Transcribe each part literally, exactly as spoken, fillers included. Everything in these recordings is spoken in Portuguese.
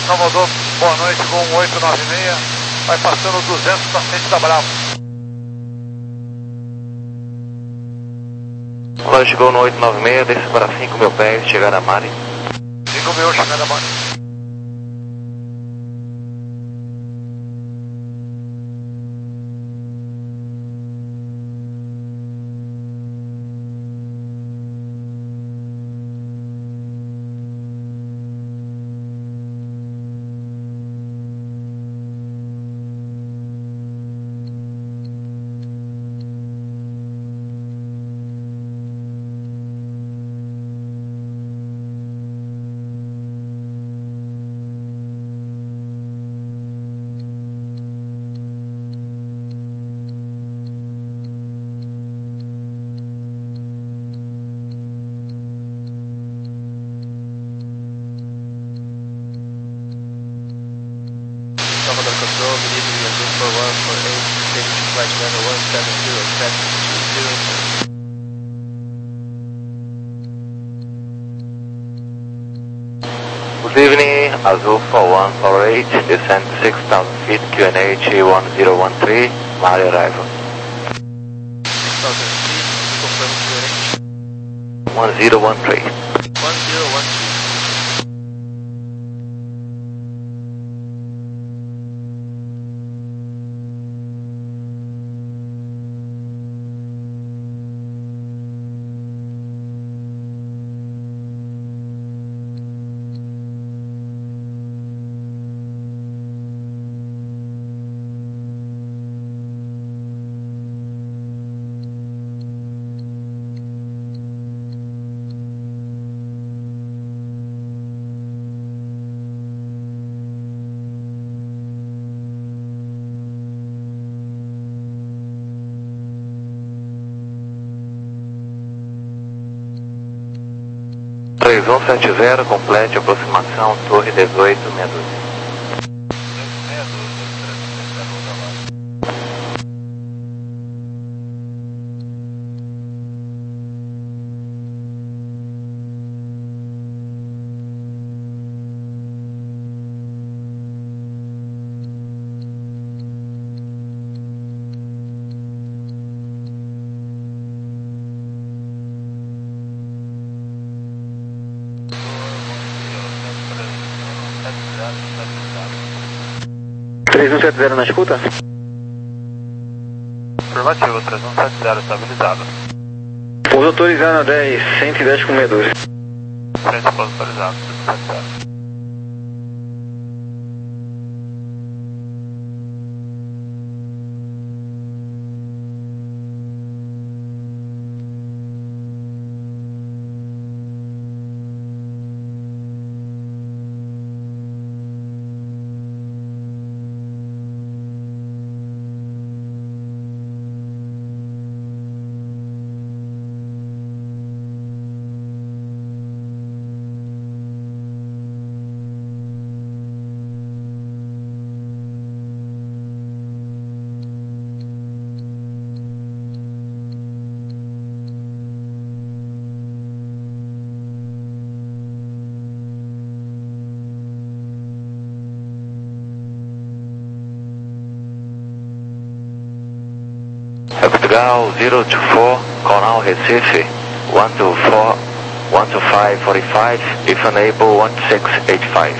Salvador, boa noite, voo oito nove seis, vai passando duzentos para frente da Bravo. Olá, chegou no oito nove seis, desce para cinco mil pés, chegar a Mari. cinco mil, chegada a Mari. Salvador Control, delivery of Zulu four one four eight, stage flight level one seven zero, traffic two zero. Good evening, Azul four one four eight, descend six thousand feet, Q N H one zero one three, Mari arrival. six thousand feet, confirm Q N H. one zero one three. one zero one three. três um sete zero, complete aproximação, torre dezoito, meia dúzia. três um sete zero na escuta? Afirmativo, três um sete zero, estabilizado. Pouso autorizado dez, cento e dez com meia dúzia. Frente pouso autorizado, três um sete zero. Portugal zero two four, Conal Recife, one two four, one two five forty-five, if unable one six eight five.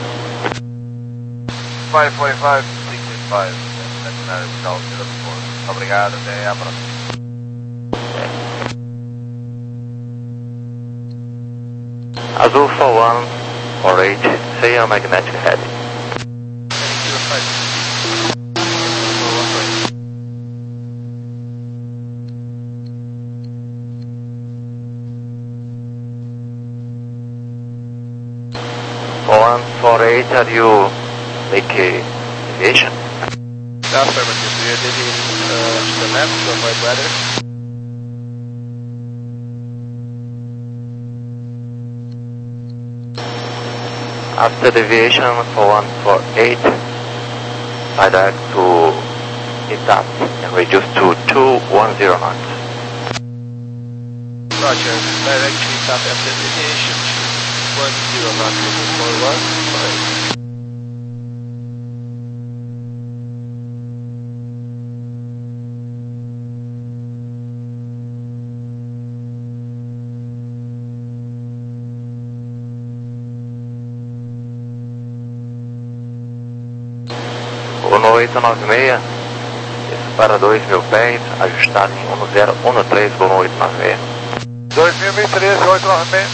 five forty-five, sixty-five, Nacional Portugal zero two four. Obrigado, até a próxima. Azul four one four eight, say a magnetic head. one four eight, are you make a deviation? Affirmative, we are deviating uh, to the left to avoid weather. After deviation for one four eight, direct to Itap and reduce to two one zero knots. Roger, direct to Itap after deviation to one zero knots, looking for one four eight. oito nove seis, esse para dois mil pés, ajustado em um zero um três com oito nove seis. dois mil e treze, oito nove seis.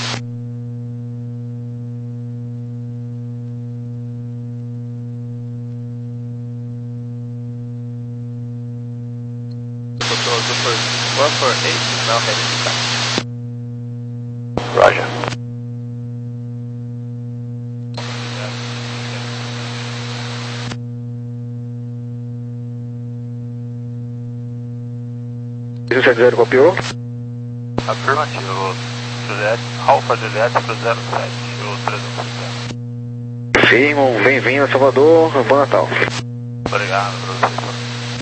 Control Zuffer one four eight is now heading to taxi. Roger. três sete zero copiou. Afirmativo, Juliette, Alfa Juliette pro zero sete, o trezentos e cinquenta. Firmo, bem-vindo a Salvador, bom Natal. Obrigado, professor.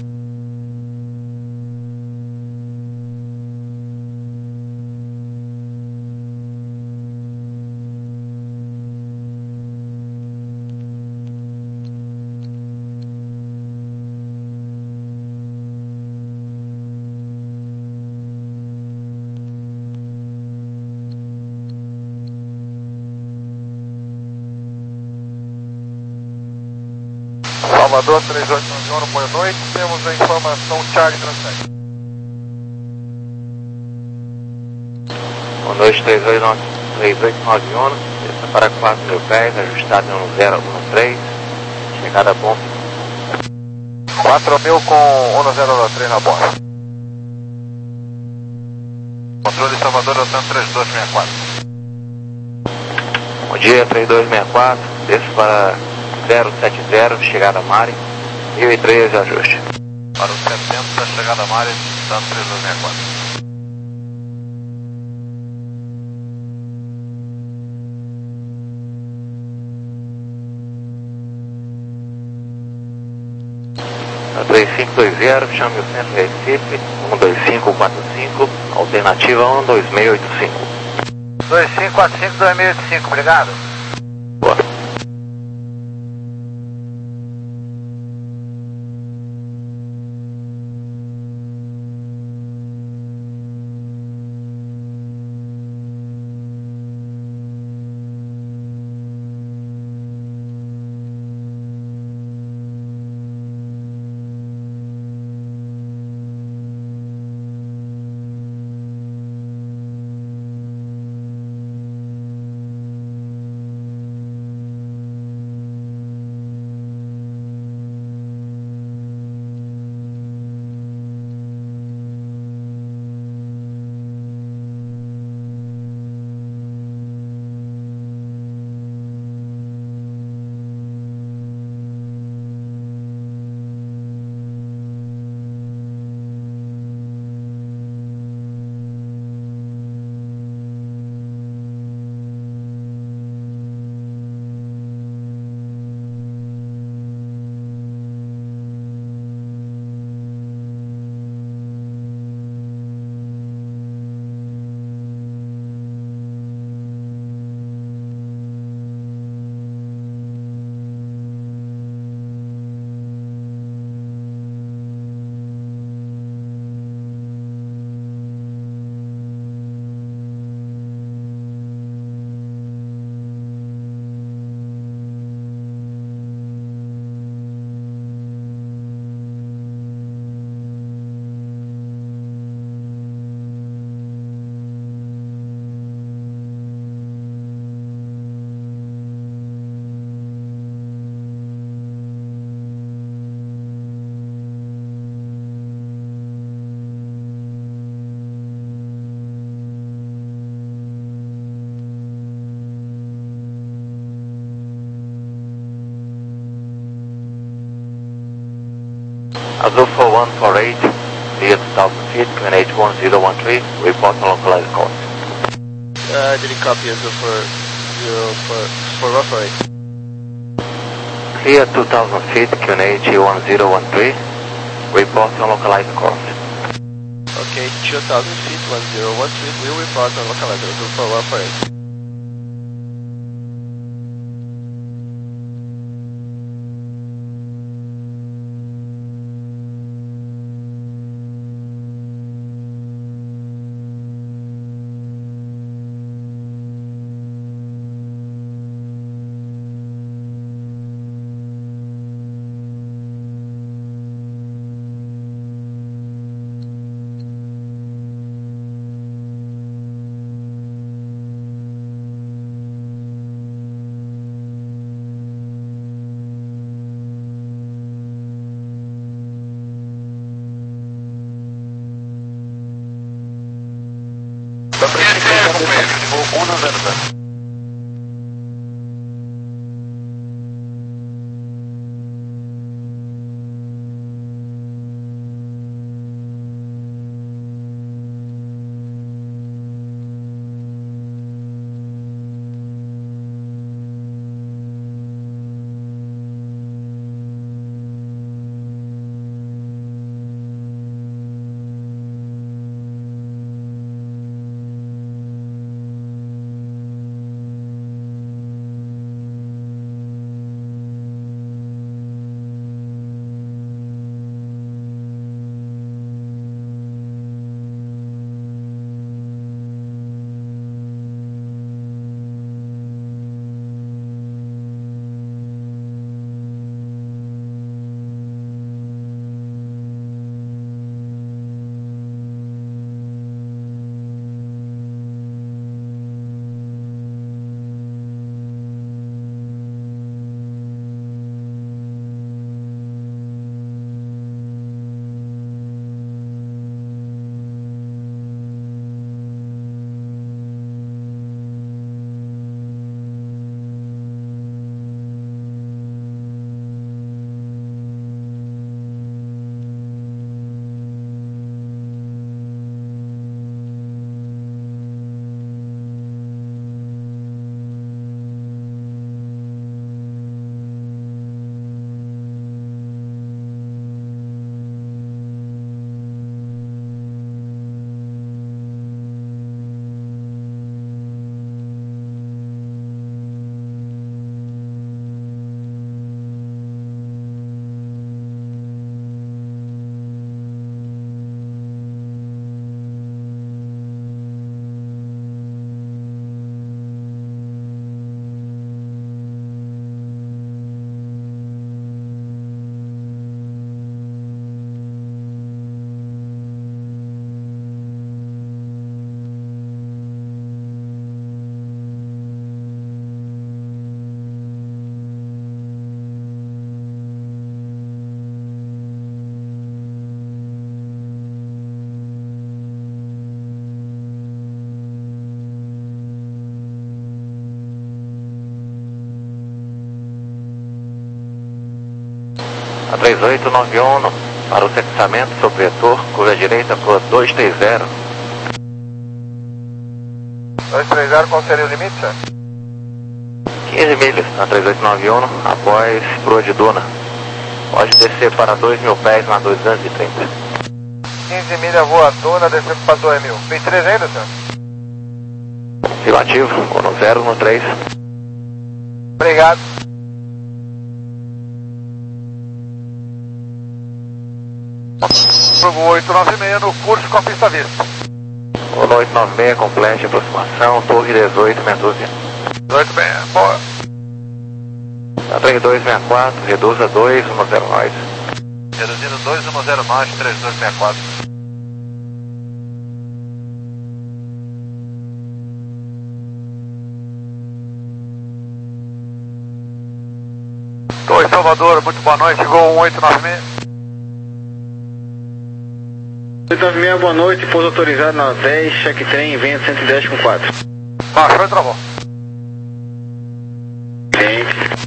Salvador três oito nove um, boa noite, temos a informação Charlie Transect. um dois três oito nove um, esse para quatro mil pés, ajustado em um zero um três, chegada a ponto. quatro mil com um zero três na borda. Controle Salvador, Otan três dois seis quatro. Bom dia, três dois seis quatro, desço para zero sete zero, chegada a Mari, mil e treze, ajuste. Para o setenta, chegada a Mari, Otan três dois seis quatro. três cinco dois zero, chame o centro Recife, um dois cinco quatro cinco, alternativa um dois seis oito cinco. dois cinco quatro cinco, dois seis oito cinco, obrigado. Boa. Azul four one four eight, clear two thousand feet, Q N H one zero one three, report on localized course. Uh, didn't copy Azul for zero for for one four eight. Clear two thousand feet, Q N H one zero one three, report on localized course. Okay, two thousand feet, one zero one three, will report on localized Azul for one four eight. companheiro de voo um zero zero. A três oito nove um para o cerceamento sobre vetor, curva direita, cor dois três zero. dois três zero, qual seria o limite, senhor? quinze milhas na três oito nove um, após proa de Duna. Pode descer para dois mil pés na duzentos e trinta. quinze milha voa Duna, descendo para dois mil. vinte e três ainda, senhor? Afirmativo, ou no zero, no três. Obrigado. Jogo oito nove seis no curso com a pista vista. O oito nove seis, complete aproximação, torre dezoito, meia dúzia. dezoito bem, boa. A três dois seis quatro, reduza dois um zero nove. Reduzindo dois um zero nove, três dois seis quatro. Oi, Salvador, muito boa noite, Gol oito nove seis. oito nove seis, boa noite, pouso autorizado na dez, cheque trem, vento cento e dez com quatro. Baixou e travou. Sim.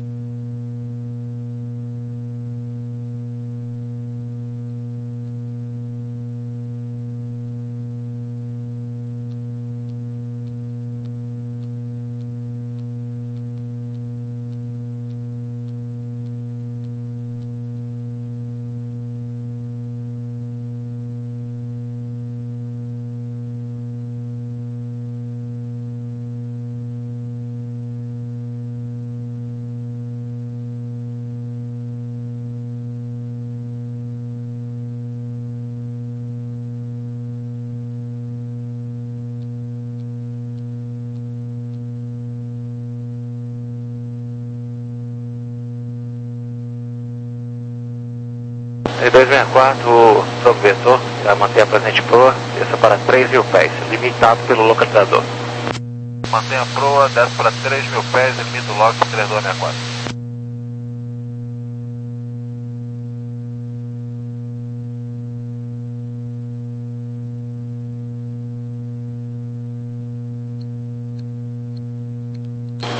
três dois seis quatro, sobre vetor, vai manter a presente proa, desça para três mil pés, limitado pelo localizador. Mantenha a proa, desce para três mil pés, limita o log três dois seis quatro.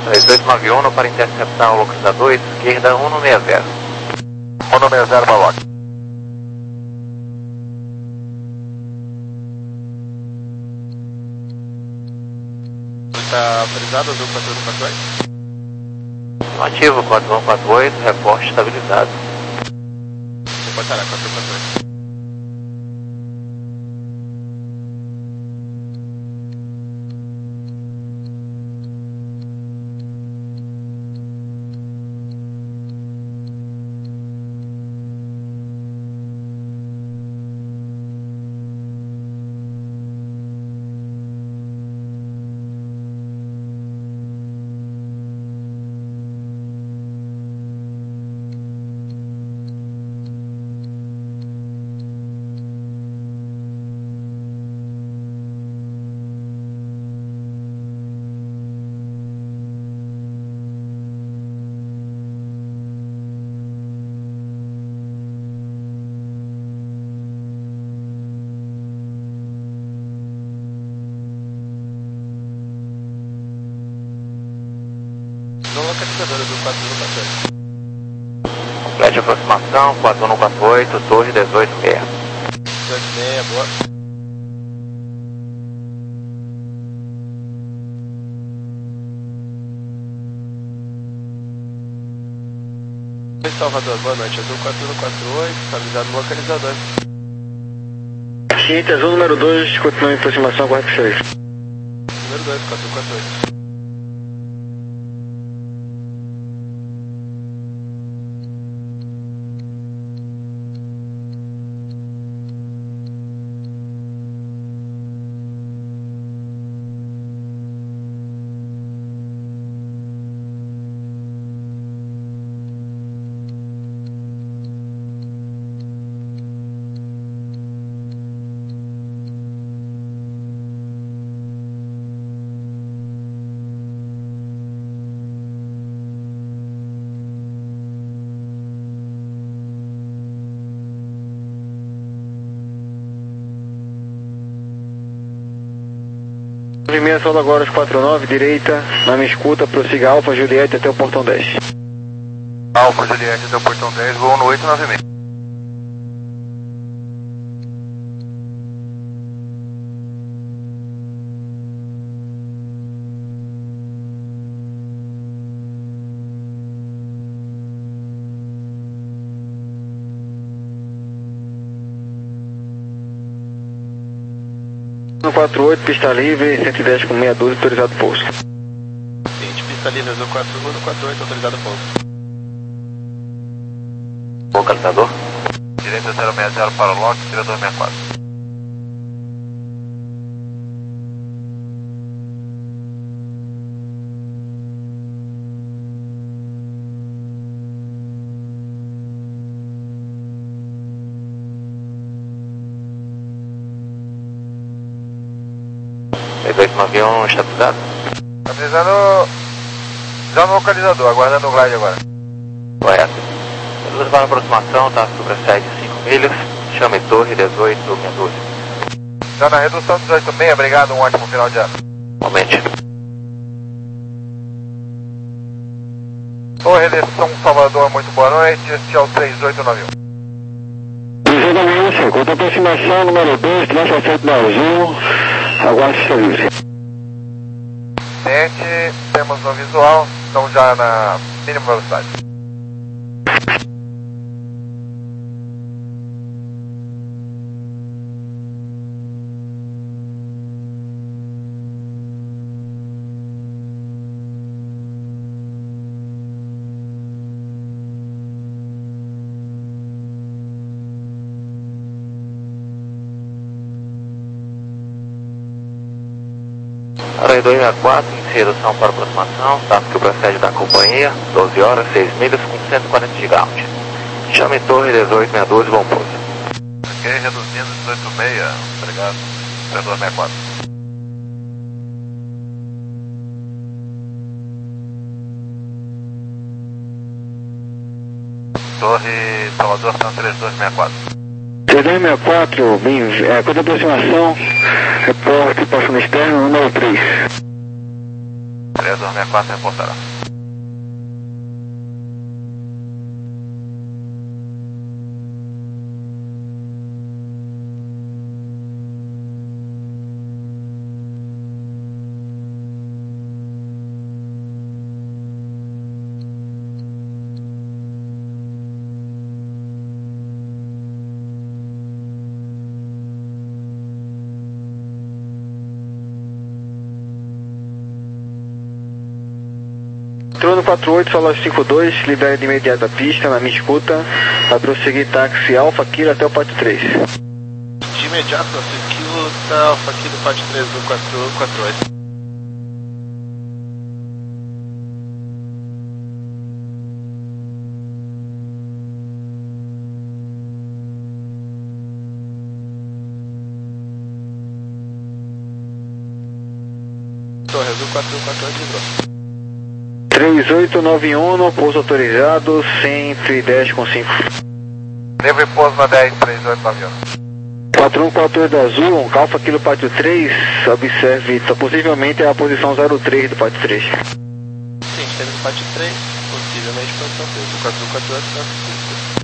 três dois nove um para interceptar o localizador esquerda um um seis zero. um um seis zero para lock. Está autorizado, azul quatro um quatro oito? Ativo quatro um quatro oito, reporte estabilizado. Reportará quatro um quatro oito. No localizador azul quatro um quatro oito. Complete aproximação quatro um quatro oito, torre dezoito seis. dezoito seis, boa. Salvador, boa noite, azul quatro um quatro oito, estabilizado no localizador. Ciente, azul número dois, continua em aproximação quarenta e seis. Número dois, quatro um quatro oito. Movimento solo agora os quatro nove, direita, na minha escuta, prossiga Alfa Juliette até o portão dez. Alfa Juliette até o portão dez, voo no oito nove seis. quatro oito, pista livre, cento e dez com meia dúzia, autorizado pouso. Ciente, pista livre, azul quatro um quatro oito, autorizado pouso. Localizador? Direita zero seis zero para lock, tira dois seis quatro. três dois nove um, estabilizado. Estabilizando já no localizador, aguardando o glide agora. Correto. Luz para aproximação, tá sobre sede cinco milhas. Chame torre dezoito meia dúzia. Já na redução dezoito seis, obrigado, um ótimo final de ano. Momente. Torre de São Salvador, muito boa noite, este é o três oito nove um. Exatamente, contra aproximação, número dois, traça frente da azul, aguarde o serviço. Ciente, temos no visual, estão já na mínima velocidade. três dois seis quatro, inicia redução para aproximação, status que procede da companhia, doze horas, seis milhas com cento e quarenta de ground. Chame torre dezoito meia dúzia, bom pouso. Ok, reduzindo dezoito seis, obrigado, três dois seis quatro. Torre Salvador, são três dois seis quatro. três dois seis quatro, bem, é, contra aproximação, reporte, passando externo, número três. três três dois seis quatro reportará. Trono quatro oito, solo cinco dois, libere de imediato a pista na minha escuta, para prosseguir táxi Alfa Kilo até o pátio três. De imediato, nosso esquilo tá Alfa aqui do pátio três do quatro quatro oito. Torre Azul quatro quatro oito livrou. três oito nove um, pouso autorizado, cento e dez com cinco. Livre pouso na dez, três oito nove um. quatro um quatro oito Azul, um Alfa Kilo Pátio três, observe, tá, possivelmente é a posição zero três do Pátio três. Sim, estamos no pátio três, possivelmente posição três. O quatro quatro oito tá assistência.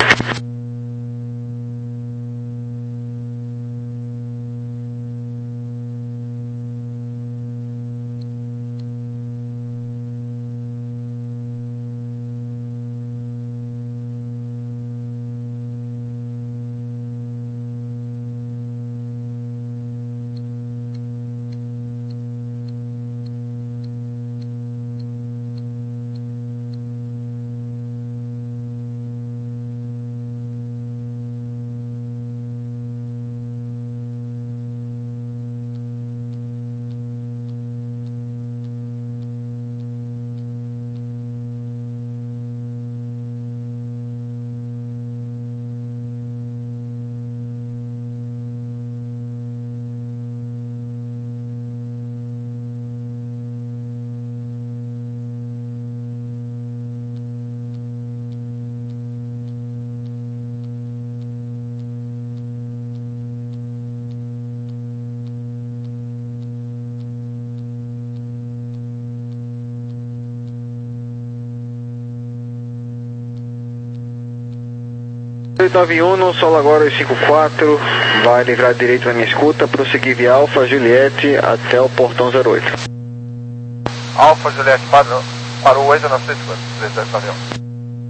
oito nove um, solo agora os cinco quatro, vai livrar direito na minha escuta, prosseguir via Alfa Juliette até o portão zero oito. Alfa Juliette, parou, parou oito nove cinco, três dois nove um.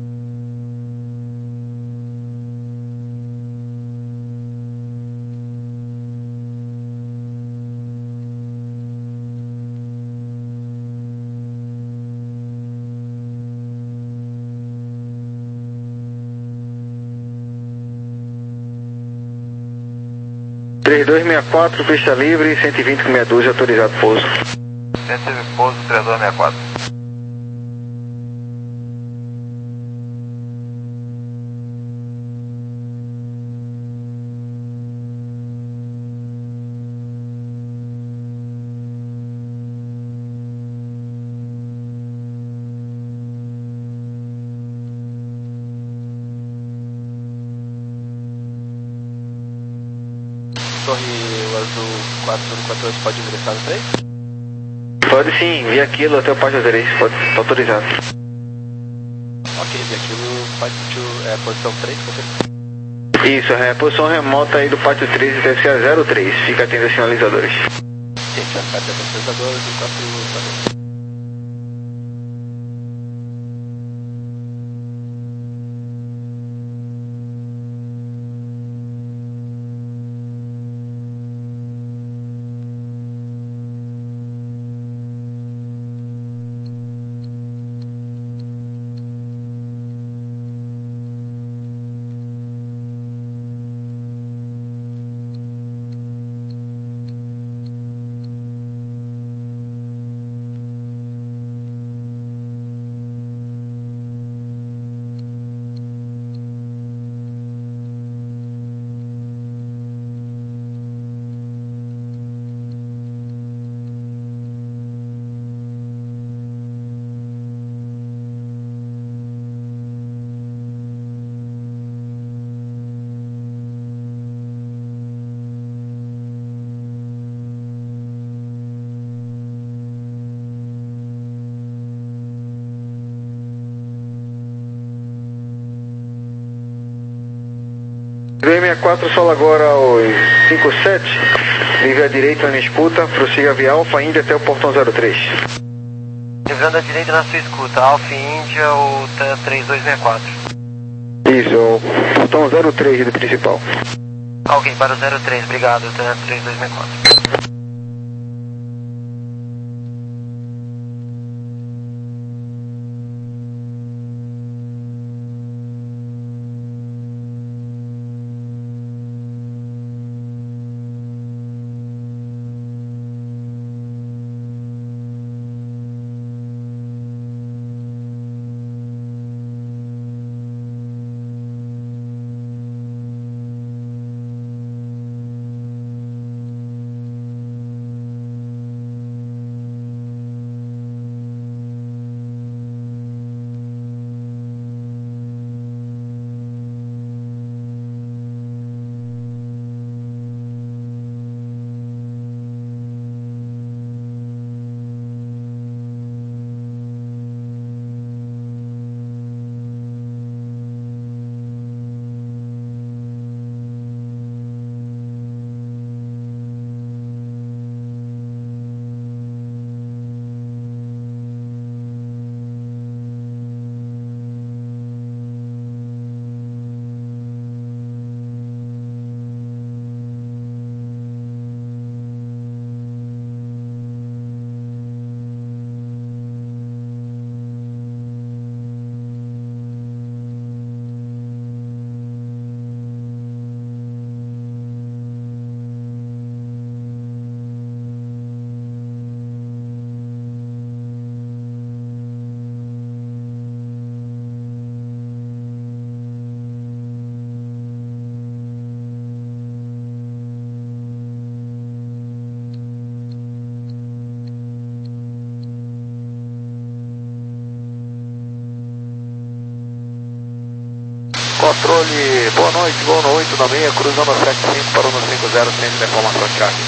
três dois seis quatro, pista livre, cento e vinte com meia dúzia, autorizado pouso. cento e vinte pouso, três dois seis quatro. Torre Azul quatro quatro oito pode ingressar no três? Pode sim, via Kilo até o pátio três, pode, tá autorizado. Ok, via aquilo, pátio, é, posição três, confirma. Isso, é a posição remota aí do pátio três deve ser a zero três, fica atento aos sinalizadores. Sim, já fica atento aos sinalizadores do quatro quatro oito. dois sessenta e quatro, solo agora aos cinco sete, livre à direita na minha escuta, prossiga via Alfa Índia até o portão zero três. Livrando à direita na sua escuta, Alfa Índia ou TAM três dois seis quatro. Isso, o portão zero três do principal. Ok, para o zero três, obrigado, TAM três dois seis quatro. Controle, boa noite, boa noite, na meia, cruzando a sete cinco, parou no cinco zero, sem informação de charge.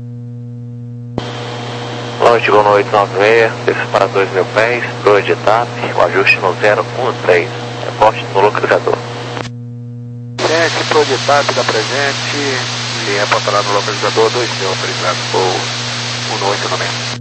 Boa noite, boa noite, nove seis, desce para dois mil pés, dois de TAP, o ajuste no zero um três, reporte no localizador. Sente, pro de TAP da presente, e reportará no localizador dois mil, autorizado por um oito na meia.